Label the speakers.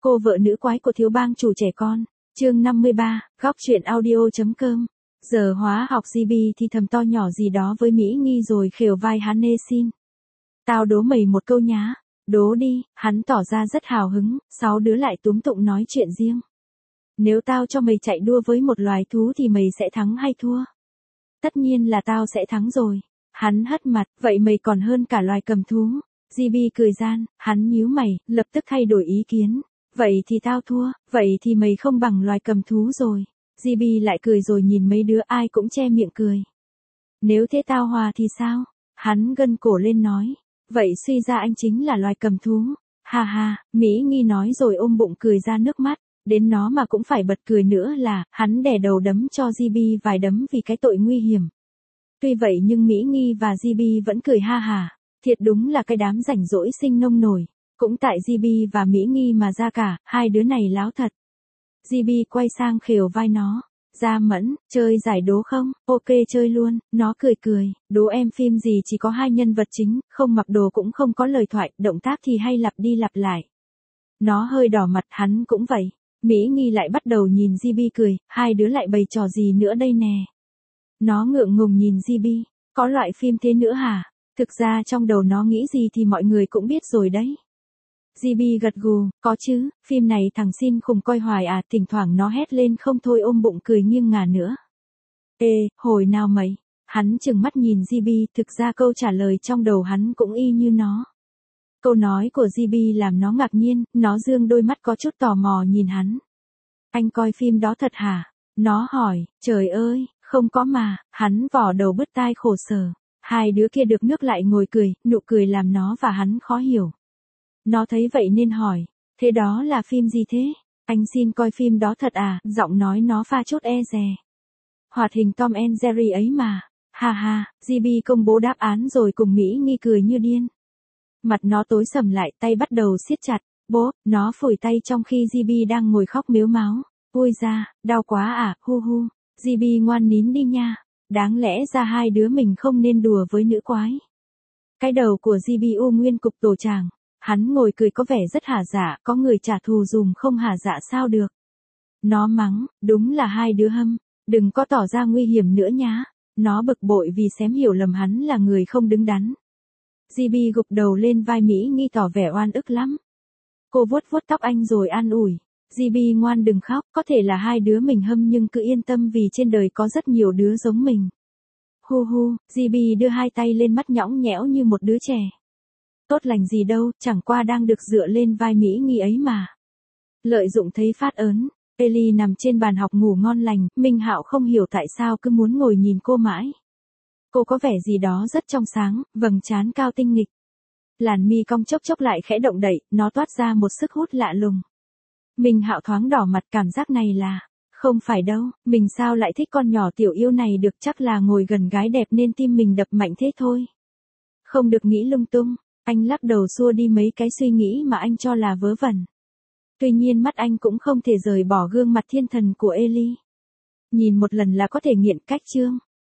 Speaker 1: Cô vợ nữ quái của thiếu bang chủ trẻ con. Chương 53, góc truyện audio.com. Giờ hóa học GB thì thầm to nhỏ gì đó với Mỹ Nghi rồi khều vai hắn nê xin. Tao đố mày một câu nhá. Đố đi, hắn tỏ ra rất hào hứng, 6 đứa lại túm tụng nói chuyện riêng. Nếu tao cho mày chạy đua với một loài thú thì mày sẽ thắng hay thua? Tất nhiên là tao sẽ thắng rồi. Hắn hất mặt, vậy mày còn hơn cả loài cầm thú. GB cười gian, hắn nhíu mày, lập tức thay đổi ý kiến. Vậy thì tao thua, vậy thì mày không bằng loài cầm thú rồi. GB lại cười rồi nhìn mấy đứa ai cũng che miệng cười. Nếu thế tao hòa thì sao? Hắn gân cổ lên nói. Vậy suy ra anh chính là loài cầm thú. Ha ha, Mỹ Nghi nói rồi ôm bụng cười ra nước mắt. Đến nó mà cũng phải bật cười nữa là, hắn đè đầu đấm cho GB vài đấm vì cái tội nguy hiểm. Tuy vậy nhưng Mỹ Nghi và GB vẫn cười ha hả. Thiệt đúng là cái đám rảnh rỗi sinh nông nổi. Cũng tại GB và Mỹ Nghi mà ra cả, hai đứa này láo thật. GB quay sang khều vai nó. Gia Mẫn, chơi giải đố không? Ok chơi luôn, nó cười cười. Đố em phim gì chỉ có hai nhân vật chính, không mặc đồ cũng không có lời thoại, động tác thì hay lặp đi lặp lại. Nó hơi đỏ mặt, hắn cũng vậy. Mỹ Nghi lại bắt đầu nhìn GB cười, hai đứa lại bày trò gì nữa đây nè. Nó ngượng ngùng nhìn GB, có loại phim thế nữa hả? Thực ra trong đầu nó nghĩ gì thì mọi người cũng biết rồi đấy. GB gật gù, có chứ, phim này thằng xin khùng coi hoài à, thỉnh thoảng nó hét lên không thôi ôm bụng cười nghiêng ngả nữa. Ê, hồi nào mày? Hắn trừng mắt nhìn GB, thực ra câu trả lời trong đầu hắn cũng y như nó. Câu nói của GB làm nó ngạc nhiên, nó dương đôi mắt có chút tò mò nhìn hắn. Anh coi phim đó thật hả? Nó hỏi, trời ơi, không có mà, hắn vỏ đầu bứt tai khổ sở. Hai đứa kia được nước lại ngồi cười, nụ cười làm nó và hắn khó hiểu. Nó thấy vậy nên hỏi, thế đó là phim gì thế? Anh xin coi phim đó thật à? Giọng nói nó pha chút e dè. Hoạt hình Tom and Jerry ấy mà. Ha ha, GB công bố đáp án rồi cùng Mỹ Nghi cười như điên. Mặt nó tối sầm lại, tay bắt đầu siết chặt. Bố, nó phủi tay trong khi GB đang ngồi khóc mếu máo. Ôi da, đau quá à, hu hu. GB ngoan nín đi nha. Đáng lẽ ra hai đứa mình không nên đùa với nữ quái. Cái đầu của GB u nguyên cục tổ chàng. Hắn ngồi cười có vẻ rất hả dạ, có người trả thù dùm không hả dạ sao được. Nó mắng, đúng là hai đứa hâm, đừng có tỏ ra nguy hiểm nữa nhá. Nó bực bội vì xém hiểu lầm hắn là người không đứng đắn. GB gục đầu lên vai Mỹ Nghi tỏ vẻ oan ức lắm. Cô vuốt vuốt tóc anh rồi an ủi. GB ngoan đừng khóc, có thể là hai đứa mình hâm nhưng cứ yên tâm vì trên đời có rất nhiều đứa giống mình. Hu hu, GB đưa hai tay lên mắt nhõng nhẽo như một đứa trẻ. Tốt lành gì đâu, chẳng qua đang được dựa lên vai Mỹ Nghi ấy mà. Lợi dụng thấy phát ớn, Ellie nằm trên bàn học ngủ ngon lành, Minh Hạo không hiểu tại sao cứ muốn ngồi nhìn cô mãi. Cô có vẻ gì đó rất trong sáng, vầng trán cao tinh nghịch. Làn mi cong chốc chốc lại khẽ động đậy, nó toát ra một sức hút lạ lùng. Minh Hạo thoáng đỏ mặt, cảm giác này là, không phải đâu, mình sao lại thích con nhỏ tiểu yêu này được, chắc là ngồi gần gái đẹp nên tim mình đập mạnh thế thôi. Không được nghĩ lung tung. Anh lắc đầu xua đi mấy cái suy nghĩ mà anh cho là vớ vẩn. Tuy nhiên mắt anh cũng không thể rời bỏ gương mặt thiên thần của Ellie. Nhìn một lần là có thể nghiện cách chương.